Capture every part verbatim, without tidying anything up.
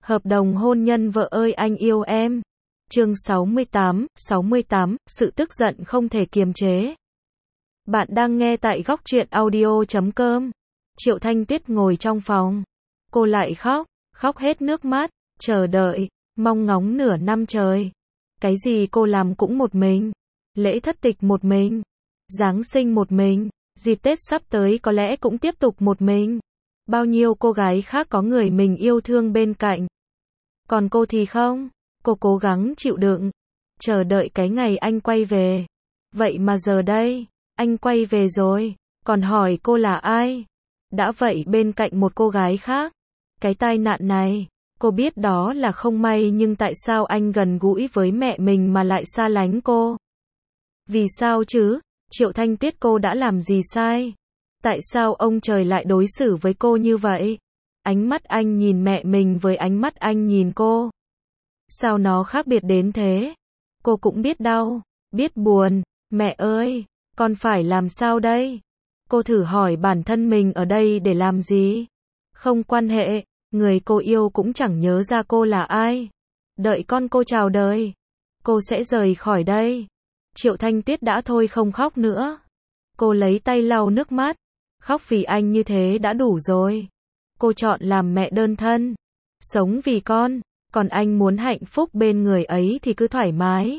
Hợp đồng hôn nhân vợ ơi anh yêu em. Chương sáu mươi tám, sáu mươi tám, sự tức giận không thể kiềm chế. Bạn đang nghe tại góc truyện audio chấm com. Triệu Thanh Tuyết ngồi trong phòng. Cô lại khóc, khóc hết nước mắt, chờ đợi, mong ngóng nửa năm trời. Cái gì cô làm cũng một mình. Lễ thất tịch một mình. Giáng sinh một mình. Dịp Tết sắp tới có lẽ cũng tiếp tục một mình. Bao nhiêu cô gái khác có người mình yêu thương bên cạnh. Còn cô thì không. Cô cố gắng chịu đựng. Chờ đợi cái ngày anh quay về. Vậy mà giờ đây, anh quay về rồi. Còn hỏi cô là ai? Đã vậy bên cạnh một cô gái khác. Cái tai nạn này, cô biết đó là không may nhưng tại sao anh gần gũi với mẹ mình mà lại xa lánh cô? Vì sao chứ? Triệu Thanh Tuyết cô đã làm gì sai? Tại sao ông trời lại đối xử với cô như vậy? Ánh mắt anh nhìn mẹ mình với ánh mắt anh nhìn cô. Sao nó khác biệt đến thế? Cô cũng biết đau, biết buồn. Mẹ ơi, con phải làm sao đây? Cô thử hỏi bản thân mình ở đây để làm gì? Không quan hệ, người cô yêu cũng chẳng nhớ ra cô là ai. Đợi con cô chào đời, cô sẽ rời khỏi đây. Triệu Thanh Tuyết đã thôi không khóc nữa. Cô lấy tay lau nước mắt. Khóc vì anh như thế đã đủ rồi. Cô chọn làm mẹ đơn thân. Sống vì con. Còn anh muốn hạnh phúc bên người ấy thì cứ thoải mái.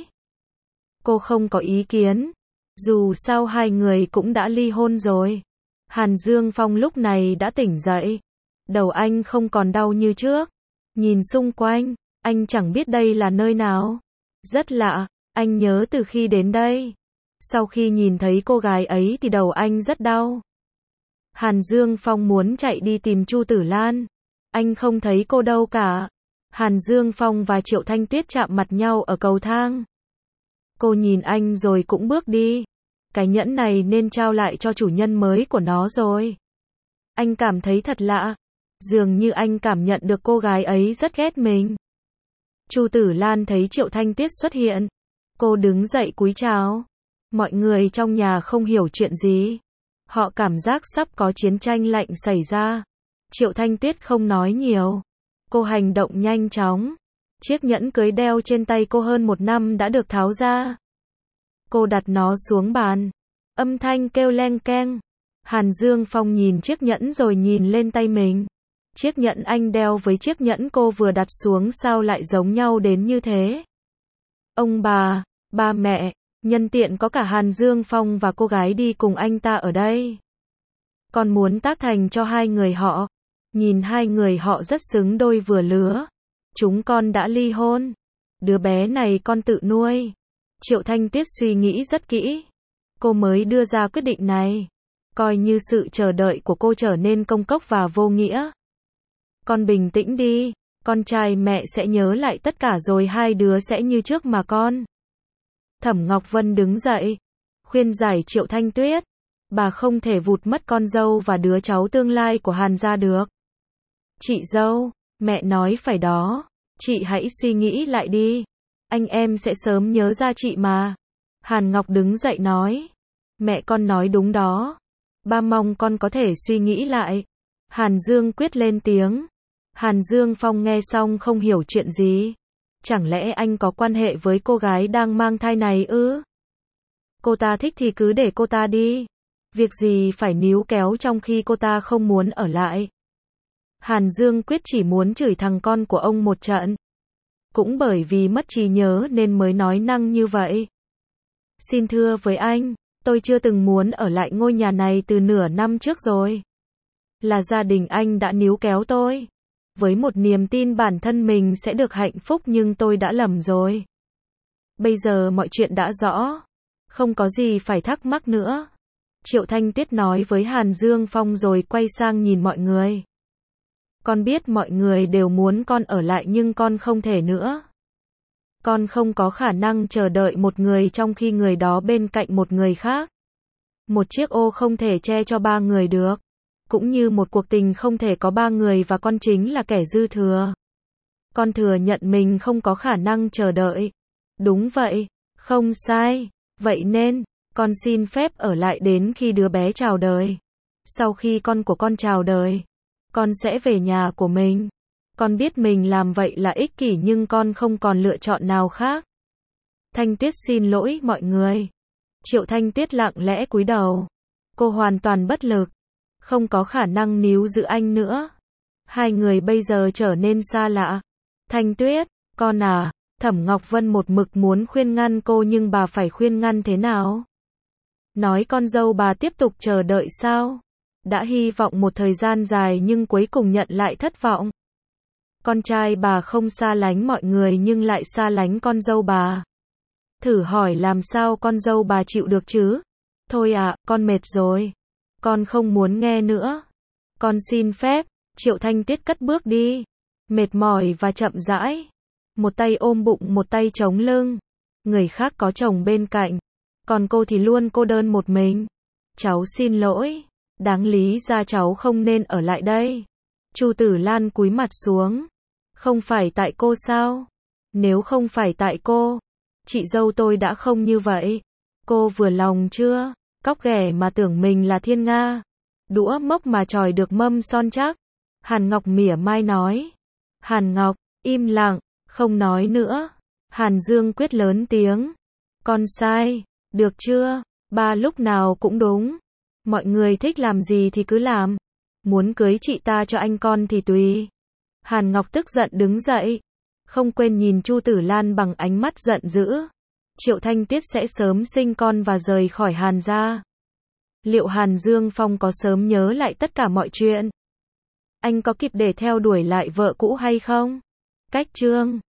Cô không có ý kiến. Dù sao hai người cũng đã ly hôn rồi. Hàn Dương Phong lúc này đã tỉnh dậy. Đầu anh không còn đau như trước. Nhìn xung quanh, anh chẳng biết đây là nơi nào. Rất lạ, anh nhớ từ khi đến đây. Sau khi nhìn thấy cô gái ấy thì đầu anh rất đau. Hàn Dương Phong muốn chạy đi tìm Chu Tử Lan. Anh không thấy cô đâu cả. Hàn Dương Phong và Triệu Thanh Tuyết chạm mặt nhau ở cầu thang. Cô nhìn anh rồi cũng bước đi. Cái nhẫn này nên trao lại cho chủ nhân mới của nó rồi. Anh cảm thấy thật lạ. Dường như anh cảm nhận được cô gái ấy rất ghét mình. Chu Tử Lan thấy Triệu Thanh Tuyết xuất hiện. Cô đứng dậy cúi chào. Mọi người trong nhà không hiểu chuyện gì. Họ cảm giác sắp có chiến tranh lạnh xảy ra. Triệu Thanh Tuyết không nói nhiều. Cô hành động nhanh chóng. Chiếc nhẫn cưới đeo trên tay cô hơn một năm đã được tháo ra. Cô đặt nó xuống bàn. Âm thanh kêu leng keng. Hàn Dương Phong nhìn chiếc nhẫn rồi nhìn lên tay mình. Chiếc nhẫn anh đeo với chiếc nhẫn cô vừa đặt xuống sao lại giống nhau đến như thế? Ông bà, ba mẹ, nhân tiện có cả Hàn Dương Phong và cô gái đi cùng anh ta ở đây. Con muốn tác thành cho hai người họ. Nhìn hai người họ rất xứng đôi vừa lứa. Chúng con đã ly hôn. Đứa bé này con tự nuôi. Triệu Thanh Tuyết suy nghĩ rất kỹ. Cô mới đưa ra quyết định này. Coi như sự chờ đợi của cô trở nên công cốc và vô nghĩa. Con bình tĩnh đi. Con trai mẹ sẽ nhớ lại tất cả rồi hai đứa sẽ như trước mà con. Thẩm Ngọc Vân đứng dậy. Khuyên giải Triệu Thanh Tuyết. Bà không thể vụt mất con dâu và đứa cháu tương lai của Hàn gia được. Chị dâu, mẹ nói phải đó. Chị hãy suy nghĩ lại đi. Anh em sẽ sớm nhớ ra chị mà. Hàn Ngọc đứng dậy nói. Mẹ con nói đúng đó. Ba mong con có thể suy nghĩ lại. Hàn Dương Quyết lên tiếng. Hàn Dương Phong nghe xong không hiểu chuyện gì. Chẳng lẽ anh có quan hệ với cô gái đang mang thai này ư? Cô ta thích thì cứ để cô ta đi. Việc gì phải níu kéo trong khi cô ta không muốn ở lại. Hàn Dương Quyết chỉ muốn chửi thằng con của ông một trận. Cũng bởi vì mất trí nhớ nên mới nói năng như vậy. Xin thưa với anh, tôi chưa từng muốn ở lại ngôi nhà này từ nửa năm trước rồi. Là gia đình anh đã níu kéo tôi. Với một niềm tin bản thân mình sẽ được hạnh phúc nhưng tôi đã lầm rồi. Bây giờ mọi chuyện đã rõ. Không có gì phải thắc mắc nữa. Triệu Thanh Tuyết nói với Hàn Dương Phong rồi quay sang nhìn mọi người. Con biết mọi người đều muốn con ở lại nhưng con không thể nữa. Con không có khả năng chờ đợi một người trong khi người đó bên cạnh một người khác. Một chiếc ô không thể che cho ba người được. Cũng như một cuộc tình không thể có ba người và con chính là kẻ dư thừa. Con thừa nhận mình không có khả năng chờ đợi. Đúng vậy, không sai. Vậy nên, con xin phép ở lại đến khi đứa bé chào đời. Sau khi con của con chào đời, con sẽ về nhà của mình. Con biết mình làm vậy là ích kỷ nhưng con không còn lựa chọn nào khác. Thanh Tuyết xin lỗi mọi người. Triệu Thanh Tuyết lặng lẽ cúi đầu. Cô hoàn toàn bất lực. Không có khả năng níu giữ anh nữa. Hai người bây giờ trở nên xa lạ. Thanh Tuyết, con à, Thẩm Ngọc Vân một mực muốn khuyên ngăn cô nhưng bà phải khuyên ngăn thế nào? Nói con dâu bà tiếp tục chờ đợi sao? Đã hy vọng một thời gian dài nhưng cuối cùng nhận lại thất vọng. Con trai bà không xa lánh mọi người nhưng lại xa lánh con dâu bà. Thử hỏi làm sao con dâu bà chịu được chứ? Thôi à, con mệt rồi. Con không muốn nghe nữa. Con xin phép. Triệu Thanh Tuyết cất bước đi. Mệt mỏi và chậm rãi. Một tay ôm bụng một tay chống lưng. Người khác có chồng bên cạnh. Còn cô thì luôn cô đơn một mình. Cháu xin lỗi. Đáng lý ra cháu không nên ở lại đây. Chu Tử Lan cúi mặt xuống. Không phải tại cô sao? Nếu không phải tại cô, chị dâu tôi đã không như vậy. Cô vừa lòng chưa? Cóc ghẻ mà tưởng mình là thiên nga. Đũa mốc mà chòi được mâm son chắc. Hàn Ngọc mỉa mai nói. Hàn Ngọc, im lặng, không nói nữa. Hàn Dương Quyết lớn tiếng. Con sai, được chưa? Ba lúc nào cũng đúng. Mọi người thích làm gì thì cứ làm. Muốn cưới chị ta cho anh con thì tùy. Hàn Ngọc tức giận đứng dậy. Không quên nhìn Chu Tử Lan bằng ánh mắt giận dữ. Triệu Thanh Tuyết sẽ sớm sinh con và rời khỏi Hàn gia. Liệu Hàn Dương Phong có sớm nhớ lại tất cả mọi chuyện? Anh có kịp để theo đuổi lại vợ cũ hay không? Cách chương